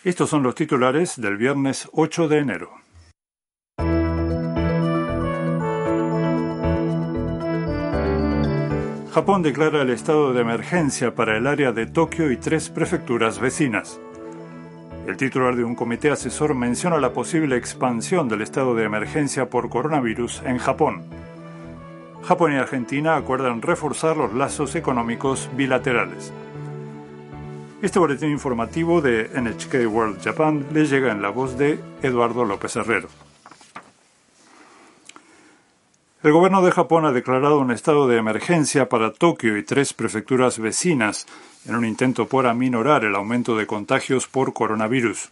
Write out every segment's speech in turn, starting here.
Estos son los titulares del viernes 8 de enero. Japón declara el estado de emergencia para el área de Tokio y 3 prefecturas vecinas. El titular de un comité asesor menciona la posible expansión del estado de emergencia por coronavirus en Japón. Japón y Argentina acuerdan reforzar los lazos económicos bilaterales. Este boletín informativo de NHK World Japan le llega en la voz de Eduardo López Herrero. El gobierno de Japón ha declarado un estado de emergencia para Tokio y 3 prefecturas vecinas en un intento por aminorar el aumento de contagios por coronavirus.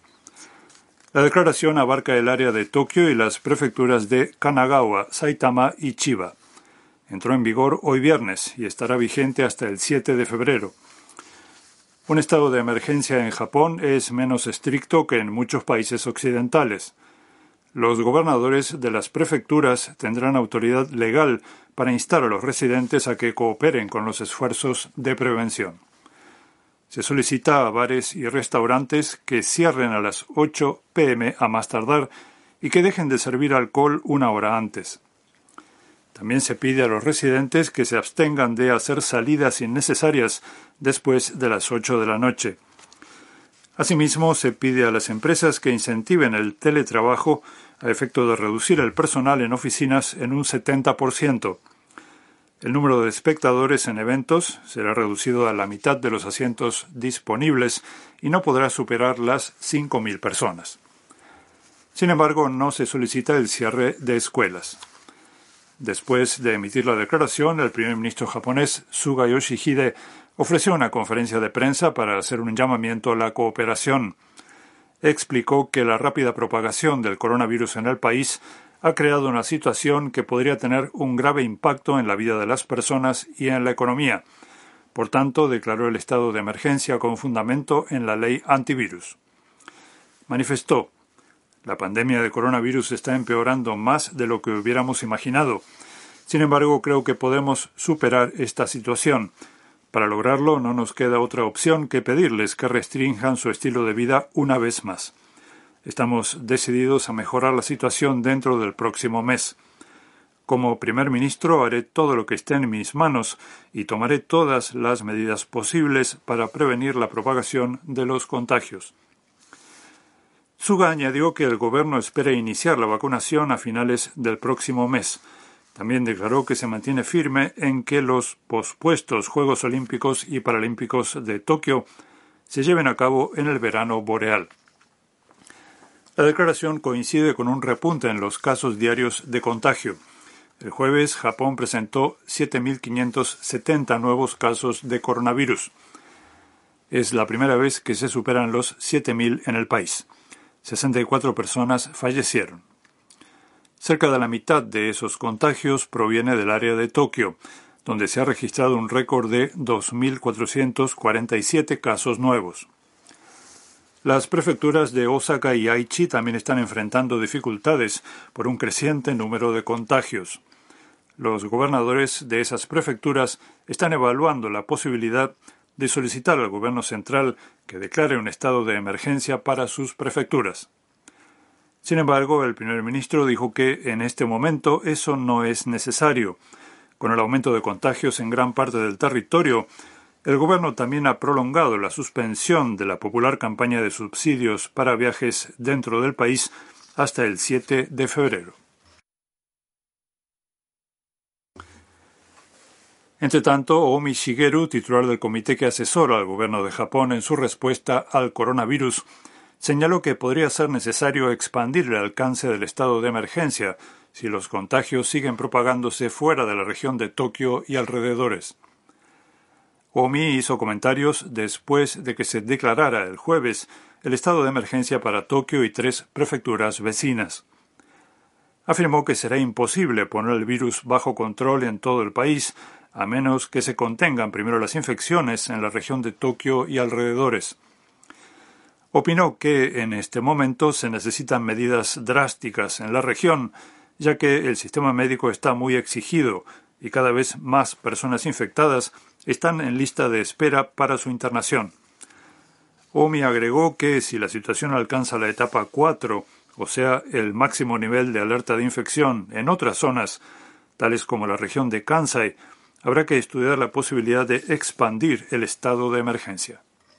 La declaración abarca el área de Tokio y las prefecturas de Kanagawa, Saitama y Chiba. Entró en vigor hoy viernes y estará vigente hasta el 7 de febrero. Un estado de emergencia en Japón es menos estricto que en muchos países occidentales. Los gobernadores de las prefecturas tendrán autoridad legal para instar a los residentes a que cooperen con los esfuerzos de prevención. Se solicita a bares y restaurantes que cierren a las 8 p.m. a más tardar y que dejen de servir alcohol una hora antes. También se pide a los residentes que se abstengan de hacer salidas innecesarias después de las 8 de la noche. Asimismo, se pide a las empresas que incentiven el teletrabajo a efecto de reducir el personal en oficinas en un 70%. El número de espectadores en eventos será reducido a la mitad de los asientos disponibles y no podrá superar las 5.000 personas. Sin embargo, no se solicita el cierre de escuelas. Después de emitir la declaración, el primer ministro japonés, Suga Yoshihide, ofreció una conferencia de prensa para hacer un llamamiento a la cooperación. Explicó que la rápida propagación del coronavirus en el país ha creado una situación que podría tener un grave impacto en la vida de las personas y en la economía. Por tanto, declaró el estado de emergencia con fundamento en la ley antivirus. Manifestó: la pandemia de coronavirus está empeorando más de lo que hubiéramos imaginado. Sin embargo, creo que podemos superar esta situación. Para lograrlo, no nos queda otra opción que pedirles que restrinjan su estilo de vida una vez más. Estamos decididos a mejorar la situación dentro del próximo mes. Como primer ministro, haré todo lo que esté en mis manos y tomaré todas las medidas posibles para prevenir la propagación de los contagios. Suga añadió que el gobierno espera iniciar la vacunación a finales del próximo mes. También declaró que se mantiene firme en que los pospuestos Juegos Olímpicos y Paralímpicos de Tokio se lleven a cabo en el verano boreal. La declaración coincide con un repunte en los casos diarios de contagio. El jueves, Japón presentó 7.570 nuevos casos de coronavirus. Es la primera vez que se superan los 7.000 en el país. 64 personas fallecieron. Cerca de la mitad de esos contagios proviene del área de Tokio, donde se ha registrado un récord de 2.447 casos nuevos. Las prefecturas de Osaka y Aichi también están enfrentando dificultades por un creciente número de contagios. Los gobernadores de esas prefecturas están evaluando la posibilidad de solicitar al gobierno central que declare un estado de emergencia para sus prefecturas. Sin embargo, el primer ministro dijo que en este momento eso no es necesario. Con el aumento de contagios en gran parte del territorio, el gobierno también ha prolongado la suspensión de la popular campaña de subsidios para viajes dentro del país hasta el 7 de febrero. Entretanto, Omi Shigeru, titular del comité que asesora al gobierno de Japón en su respuesta al coronavirus, señaló que podría ser necesario expandir el alcance del estado de emergencia si los contagios siguen propagándose fuera de la región de Tokio y alrededores. Omi hizo comentarios después de que se declarara el jueves el estado de emergencia para Tokio y 3 prefecturas vecinas. Afirmó que será imposible poner el virus bajo control en todo el país, a menos que se contengan primero las infecciones en la región de Tokio y alrededores. Opinó que en este momento se necesitan medidas drásticas en la región, ya que el sistema médico está muy exigido y cada vez más personas infectadas están en lista de espera para su internación. Omi agregó que si la situación alcanza la etapa 4, o sea, el máximo nivel de alerta de infección en otras zonas, tales como la región de Kansai, habrá que estudiar la posibilidad de expandir el estado de emergencia.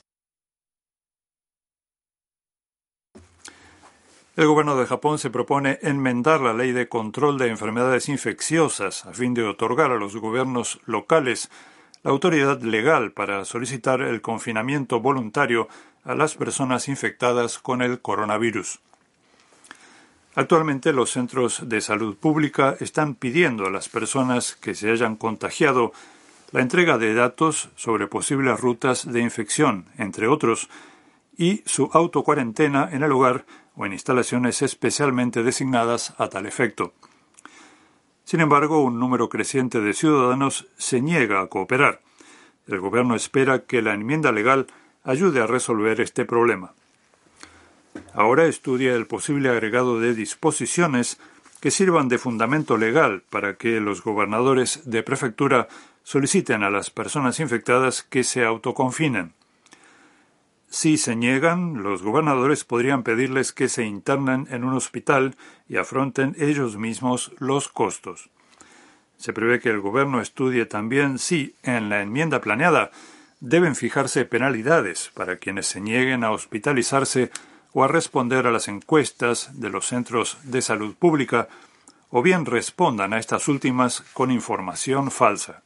El gobierno de Japón se propone enmendar la ley de control de enfermedades infecciosas a fin de otorgar a los gobiernos locales la autoridad legal para solicitar el confinamiento voluntario a las personas infectadas con el coronavirus. Actualmente los centros de salud pública están pidiendo a las personas que se hayan contagiado la entrega de datos sobre posibles rutas de infección, entre otros, y su autocuarentena en el hogar o en instalaciones especialmente designadas a tal efecto. Sin embargo, un número creciente de ciudadanos se niega a cooperar. El gobierno espera que la enmienda legal ayude a resolver este problema. Ahora estudia el posible agregado de disposiciones que sirvan de fundamento legal para que los gobernadores de prefectura soliciten a las personas infectadas que se autoconfinen. Si se niegan, los gobernadores podrían pedirles que se internen en un hospital y afronten ellos mismos los costos. Se prevé que el gobierno estudie también si, en la enmienda planeada, deben fijarse penalidades para quienes se nieguen a hospitalizarse o a responder a las encuestas de los centros de salud pública, o bien respondan a estas últimas con información falsa.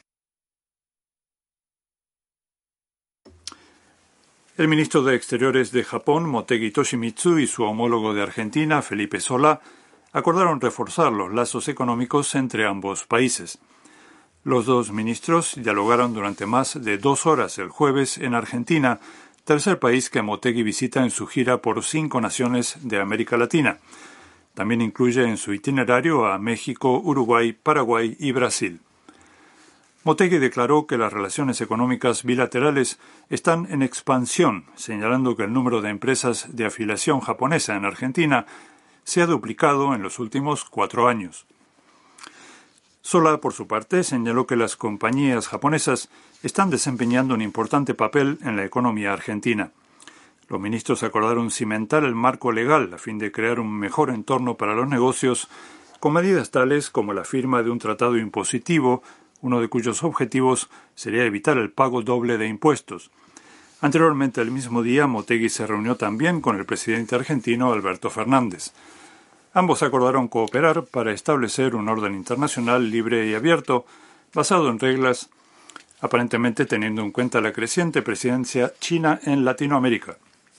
El ministro de Exteriores de Japón, Motegi Toshimitsu, y su homólogo de Argentina, Felipe Solá, acordaron reforzar los lazos económicos entre ambos países. Los dos ministros dialogaron durante más de 2 horas el jueves en Argentina, tercer país que Motegi visita en su gira por 5 naciones de América Latina. También incluye en su itinerario a México, Uruguay, Paraguay y Brasil. Motegi declaró que las relaciones económicas bilaterales están en expansión, señalando que el número de empresas de afiliación japonesa en Argentina se ha duplicado en los últimos 4 años. Solá, por su parte, señaló que las compañías japonesas están desempeñando un importante papel en la economía argentina. Los ministros acordaron cimentar el marco legal a fin de crear un mejor entorno para los negocios, con medidas tales como la firma de un tratado impositivo, uno de cuyos objetivos sería evitar el pago doble de impuestos. Anteriormente, el mismo día, Motegi se reunió también con el presidente argentino Alberto Fernández. Ambos acordaron cooperar para establecer un orden internacional libre y abierto, basado en reglas, aparentemente teniendo en cuenta la creciente presencia china en Latinoamérica.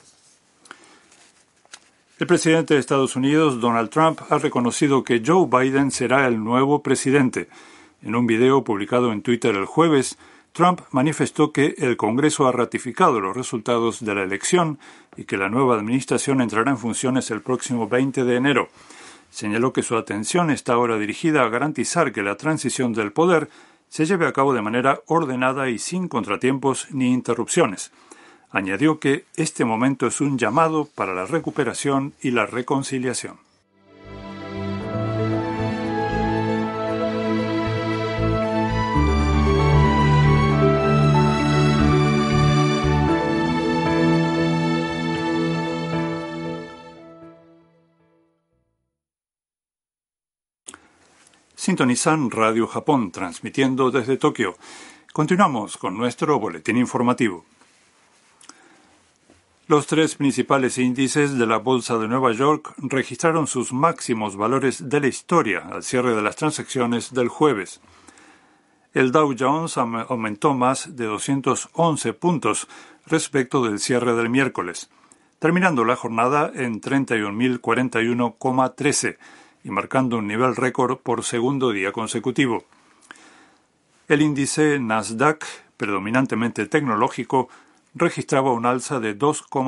El presidente de Estados Unidos, Donald Trump, ha reconocido que Joe Biden será el nuevo presidente. En un video publicado en Twitter el jueves, Trump manifestó que el Congreso ha ratificado los resultados de la elección y que la nueva administración entrará en funciones el próximo 20 de enero. Señaló que su atención está ahora dirigida a garantizar que la transición del poder se lleve a cabo de manera ordenada y sin contratiempos ni interrupciones. Añadió que este momento es un llamado para la recuperación y la reconciliación. Sintonizan Radio Japón, transmitiendo desde Tokio. Continuamos con nuestro boletín informativo. Los 3 principales índices de la Bolsa de Nueva York registraron sus máximos valores de la historia al cierre de las transacciones del jueves. El Dow Jones aumentó más de 211 puntos respecto del cierre del miércoles, terminando la jornada en 31.041,13 y marcando un nivel récord por segundo día consecutivo. El índice Nasdaq, predominantemente tecnológico, registraba un alza de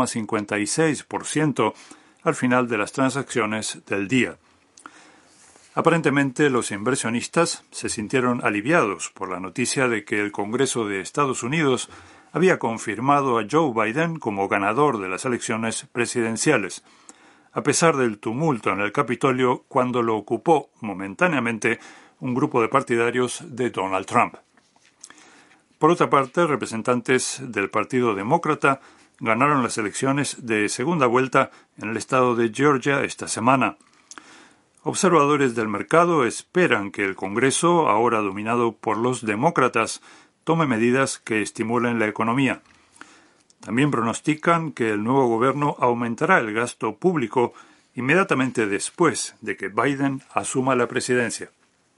2,56% al final de las transacciones del día. Aparentemente, los inversionistas se sintieron aliviados por la noticia de que el Congreso de Estados Unidos había confirmado a Joe Biden como ganador de las elecciones presidenciales, a pesar del tumulto en el Capitolio cuando lo ocupó momentáneamente un grupo de partidarios de Donald Trump. Por otra parte, representantes del Partido Demócrata ganaron las elecciones de segunda vuelta en el estado de Georgia esta semana. Observadores del mercado esperan que el Congreso, ahora dominado por los demócratas, tome medidas que estimulen la economía. También pronostican que el nuevo gobierno aumentará el gasto público inmediatamente después de que Biden asuma la presidencia.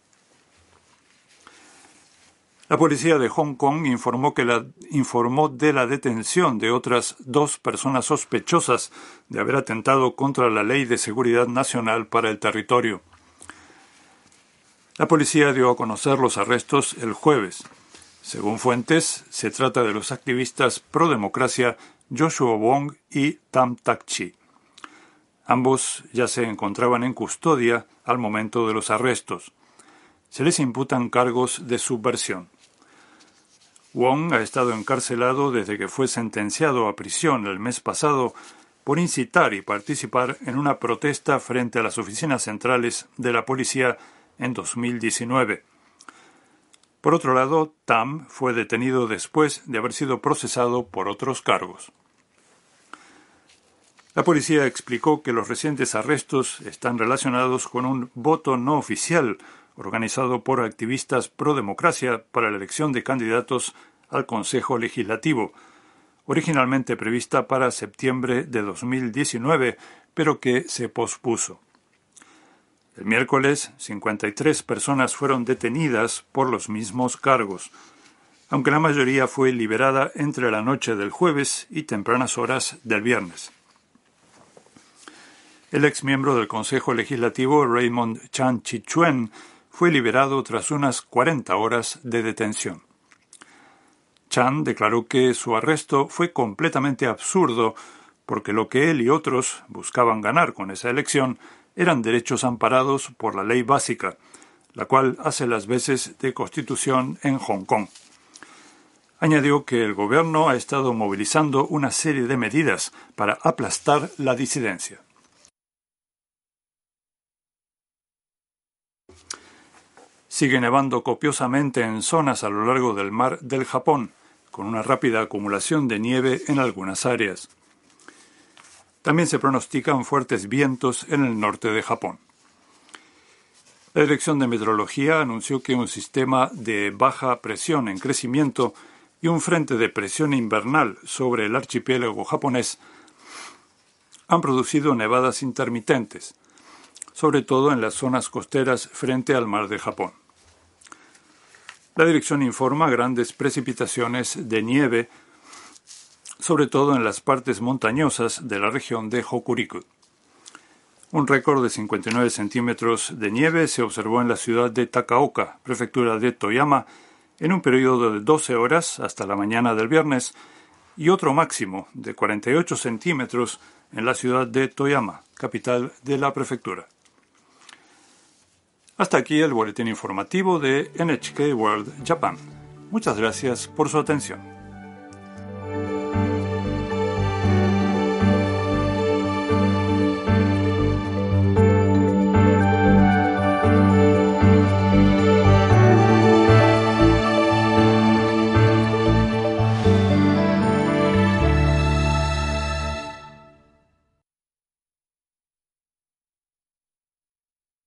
La policía de Hong Kong informó de la detención de otras 2 personas sospechosas de haber atentado contra la Ley de Seguridad Nacional para el territorio. La policía dio a conocer los arrestos el jueves. Según fuentes, se trata de los activistas pro-democracia Joshua Wong y Tam Tak Chi. Ambos ya se encontraban en custodia al momento de los arrestos. Se les imputan cargos de subversión. Wong ha estado encarcelado desde que fue sentenciado a prisión el mes pasado por incitar y participar en una protesta frente a las oficinas centrales de la policía en 2019. Por otro lado, Tam fue detenido después de haber sido procesado por otros cargos. La policía explicó que los recientes arrestos están relacionados con un voto no oficial organizado por activistas pro-democracia para la elección de candidatos al Consejo Legislativo, originalmente prevista para septiembre de 2019, pero que se pospuso. El miércoles, 53 personas fueron detenidas por los mismos cargos, aunque la mayoría fue liberada entre la noche del jueves y tempranas horas del viernes. El exmiembro del Consejo Legislativo, Raymond Chan Chi-chuen, fue liberado tras unas 40 horas de detención. Chan declaró que su arresto fue completamente absurdo porque lo que él y otros buscaban ganar con esa elección eran derechos amparados por la ley básica, la cual hace las veces de constitución en Hong Kong. Añadió que el gobierno ha estado movilizando una serie de medidas para aplastar la disidencia. Sigue nevando copiosamente en zonas a lo largo del mar del Japón, con una rápida acumulación de nieve en algunas áreas. También se pronostican fuertes vientos en el norte de Japón. La Dirección de Meteorología anunció que un sistema de baja presión en crecimiento y un frente de presión invernal sobre el archipiélago japonés han producido nevadas intermitentes, sobre todo en las zonas costeras frente al mar de Japón. La dirección informa grandes precipitaciones de nieve, sobre todo en las partes montañosas de la región de Hokuriku. Un récord de 59 centímetros de nieve se observó en la ciudad de Takaoka, prefectura de Toyama, en un periodo de 12 horas hasta la mañana del viernes, y otro máximo de 48 centímetros en la ciudad de Toyama, capital de la prefectura. Hasta aquí el boletín informativo de NHK World Japan. Muchas gracias por su atención.